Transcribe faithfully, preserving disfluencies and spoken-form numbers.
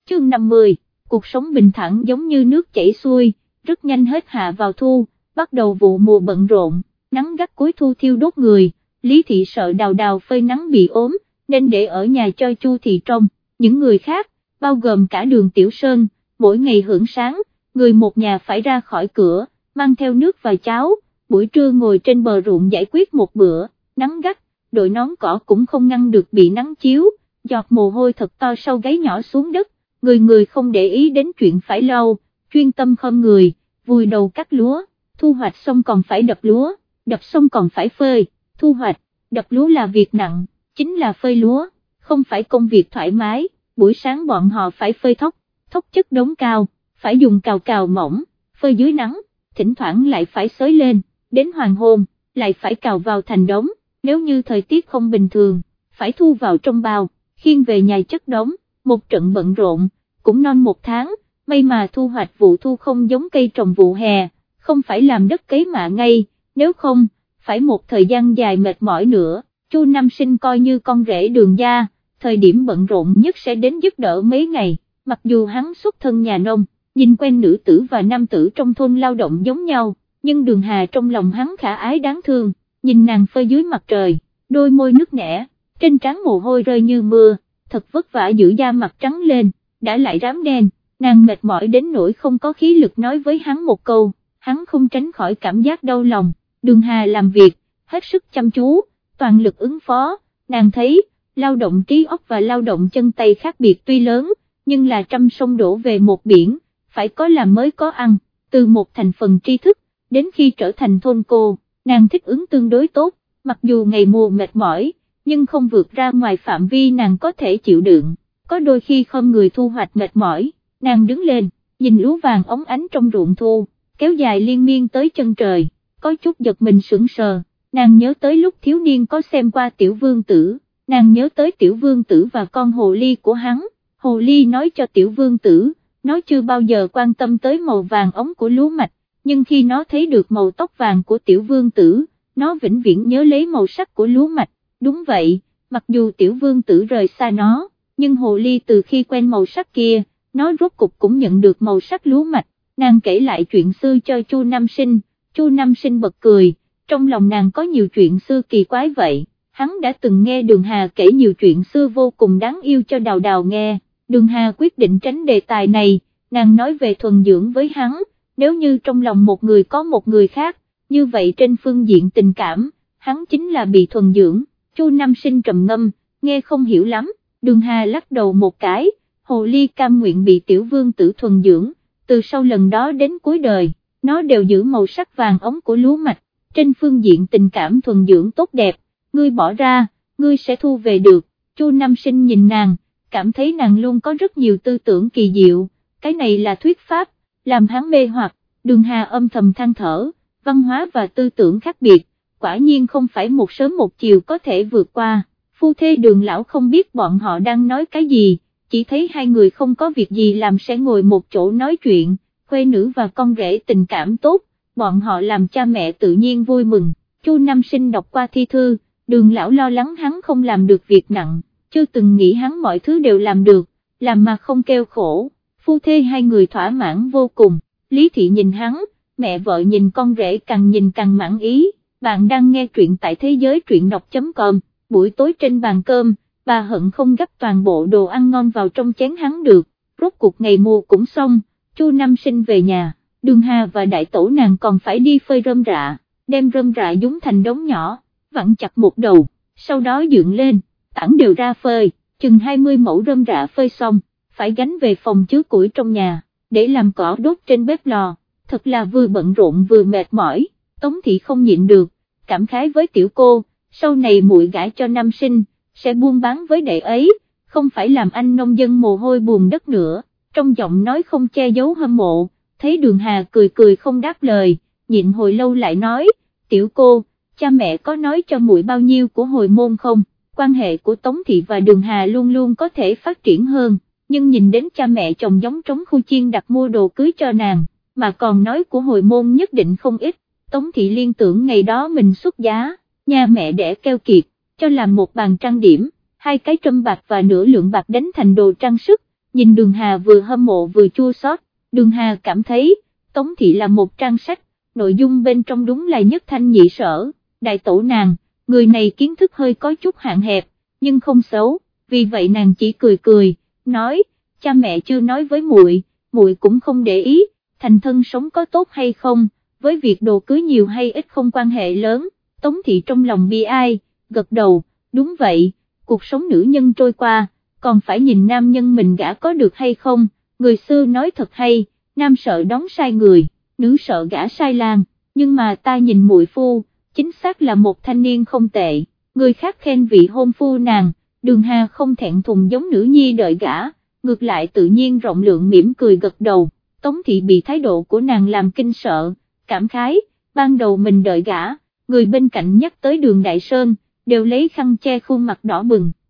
Chương năm mươi, cuộc sống bình thản giống như nước chảy xuôi, rất nhanh hết hạ vào thu, bắt đầu vụ mùa bận rộn, nắng gắt cuối thu thiêu đốt người, Lý Thị sợ Đào Đào phơi nắng bị ốm, nên để ở nhà cho Chu Thị trông, những người khác, bao gồm cả Đường Tiểu Sơn, mỗi ngày hưởng sáng, người một nhà phải ra khỏi cửa, mang theo nước và cháo, buổi trưa ngồi trên bờ ruộng giải quyết một bữa, nắng gắt, đội nón cỏ cũng không ngăn được bị nắng chiếu, giọt mồ hôi thật to sau gáy nhỏ xuống đất, người người không để ý đến chuyện phải lau, chuyên tâm khom người, vùi đầu cắt lúa, thu hoạch xong còn phải đập lúa, đập xong còn phải phơi, thu hoạch, đập lúa là việc nặng, chính là phơi lúa, không phải công việc thoải mái, buổi sáng bọn họ phải phơi thóc, thóc chất đống cao, phải dùng cào cào mỏng, phơi dưới nắng, thỉnh thoảng lại phải xới lên, đến hoàng hôn, lại phải cào vào thành đống, nếu như thời tiết không bình thường, phải thu vào trong bao, khiêng về nhà chất đống, một trận bận rộn, cũng non một tháng, may mà thu hoạch vụ thu không giống cây trồng vụ hè, không phải làm đất cấy mạ ngay, nếu không, phải một thời gian dài mệt mỏi nữa, Chu Nam Sinh coi như con rể Đường gia, thời điểm bận rộn nhất sẽ đến giúp đỡ mấy ngày, mặc dù hắn xuất thân nhà nông, nhìn quen nữ tử và nam tử trong thôn lao động giống nhau, nhưng Đường Hà trong lòng hắn khả ái đáng thương, nhìn nàng phơi dưới mặt trời, đôi môi nứt nẻ, trên trán mồ hôi rơi như mưa, thật vất vả giữ da mặt trắng lên, đã lại rám đen, nàng mệt mỏi đến nỗi không có khí lực nói với hắn một câu, hắn không tránh khỏi cảm giác đau lòng, Đường Hà làm việc, hết sức chăm chú, toàn lực ứng phó, nàng thấy, lao động trí óc và lao động chân tay khác biệt tuy lớn, nhưng là trăm sông đổ về một biển, phải có làm mới có ăn, từ một thành phần tri thức, đến khi trở thành thôn cô, nàng thích ứng tương đối tốt, mặc dù ngày mùa mệt mỏi, nhưng không vượt ra ngoài phạm vi nàng có thể chịu đựng, có đôi khi không người thu hoạch mệt mỏi, nàng đứng lên, nhìn lúa vàng óng ánh trong ruộng thu, kéo dài liên miên tới chân trời, có chút giật mình sững sờ, nàng nhớ tới lúc thiếu niên có xem qua Tiểu Vương Tử, nàng nhớ tới Tiểu Vương Tử và con hồ ly của hắn, hồ ly nói cho Tiểu Vương Tử, nó chưa bao giờ quan tâm tới màu vàng óng của lúa mạch, nhưng khi nó thấy được màu tóc vàng của Tiểu Vương Tử, nó vĩnh viễn nhớ lấy màu sắc của lúa mạch, đúng vậy, mặc dù Tiểu Vương Tử rời xa nó, nhưng hồ ly từ khi quen màu sắc kia, nó rốt cục cũng nhận được màu sắc lúa mạch, nàng kể lại chuyện xưa cho Chu Nam Sinh, Chu Nam Sinh bật cười, trong lòng nàng có nhiều chuyện xưa kỳ quái vậy, hắn đã từng nghe Đường Hà kể nhiều chuyện xưa vô cùng đáng yêu cho Đào Đào nghe, Đường Hà quyết định tránh đề tài này, nàng nói về thuần dưỡng với hắn, nếu như trong lòng một người có một người khác, như vậy trên phương diện tình cảm, hắn chính là bị thuần dưỡng, Chu Nam Sinh trầm ngâm, nghe không hiểu lắm, Đường Hà lắc đầu một cái, hồ ly cam nguyện bị Tiểu Vương Tử thuần dưỡng, từ sau lần đó đến cuối đời, nó đều giữ màu sắc vàng ống của lúa mạch, trên phương diện tình cảm thuần dưỡng tốt đẹp, ngươi bỏ ra, ngươi sẽ thu về được, Chu Nam Sinh nhìn nàng, cảm thấy nàng luôn có rất nhiều tư tưởng kỳ diệu, cái này là thuyết pháp, làm hắn mê hoặc, Đường Hà âm thầm than thở, văn hóa và tư tưởng khác biệt, quả nhiên không phải một sớm một chiều có thể vượt qua, phu thê Đường lão không biết bọn họ đang nói cái gì, chỉ thấy hai người không có việc gì làm sẽ ngồi một chỗ nói chuyện, khuê nữ và con rể tình cảm tốt, bọn họ làm cha mẹ tự nhiên vui mừng, Chu Nam Sinh đọc qua thi thư, Đường lão lo lắng hắn không làm được việc nặng, chưa từng nghĩ hắn mọi thứ đều làm được, làm mà không kêu khổ, phu thê hai người thỏa mãn vô cùng, Lý Thị nhìn hắn, mẹ vợ nhìn con rể càng nhìn càng mãn ý, bạn đang nghe truyện tại thế giới truyện đọc.com, buổi tối trên bàn cơm, bà hận không gấp toàn bộ đồ ăn ngon vào trong chén hắn được, rốt cuộc ngày mùa cũng xong, Chu Nam Sinh về nhà, Đường Hà và đại tổ nàng còn phải đi phơi rơm rạ, đem rơm rạ dúng thành đống nhỏ, vặn chặt một đầu, sau đó dựng lên, tản đều ra phơi, chừng hai mươi mẫu rơm rạ phơi xong, phải gánh về phòng chứa củi trong nhà, để làm cỏ đốt trên bếp lò, thật là vừa bận rộn vừa mệt mỏi, Tống Thị không nhịn được, cảm khái với tiểu cô, sau này muội gả cho Nam Sinh, sẽ buôn bán với đệ ấy, không phải làm anh nông dân mồ hôi buồn đất nữa, trong giọng nói không che giấu hâm mộ, thấy Đường Hà cười cười không đáp lời, nhịn hồi lâu lại nói, tiểu cô, cha mẹ có nói cho muội bao nhiêu của hồi môn không, quan hệ của Tống Thị và Đường Hà luôn luôn có thể phát triển hơn, nhưng nhìn đến cha mẹ chồng giống trống khu chiên đặt mua đồ cưới cho nàng, mà còn nói của hồi môn nhất định không ít, Tống Thị liên tưởng ngày đó mình xuất giá, nhà mẹ đẻ keo kiệt, cho làm một bàn trang điểm, hai cái trâm bạc và nửa lượng bạc đánh thành đồ trang sức, nhìn Đường Hà vừa hâm mộ vừa chua xót. Đường Hà cảm thấy, Tống thị là một trang sách, nội dung bên trong đúng là nhất thanh nhị sở, đại tổ nàng, người này kiến thức hơi có chút hạn hẹp, nhưng không xấu, vì vậy nàng chỉ cười cười, nói, cha mẹ chưa nói với muội, muội cũng không để ý, thành thân sống có tốt hay không, với việc đồ cưới nhiều hay ít không quan hệ lớn. Tống thị trong lòng bi ai, gật đầu, đúng vậy, cuộc sống nữ nhân trôi qua, còn phải nhìn nam nhân mình gả có được hay không, người xưa nói thật hay, nam sợ đón sai người, nữ sợ gả sai làng, nhưng mà ta nhìn muội phu, chính xác là một thanh niên không tệ, người khác khen vị hôn phu nàng, Đường Hà không thẹn thùng giống nữ nhi đợi gả, ngược lại tự nhiên rộng lượng mỉm cười gật đầu. Tống thị bị thái độ của nàng làm kinh sợ, cảm khái, ban đầu mình đợi gả, người bên cạnh nhắc tới Đường Đại Sơn, đều lấy khăn che khuôn mặt đỏ bừng.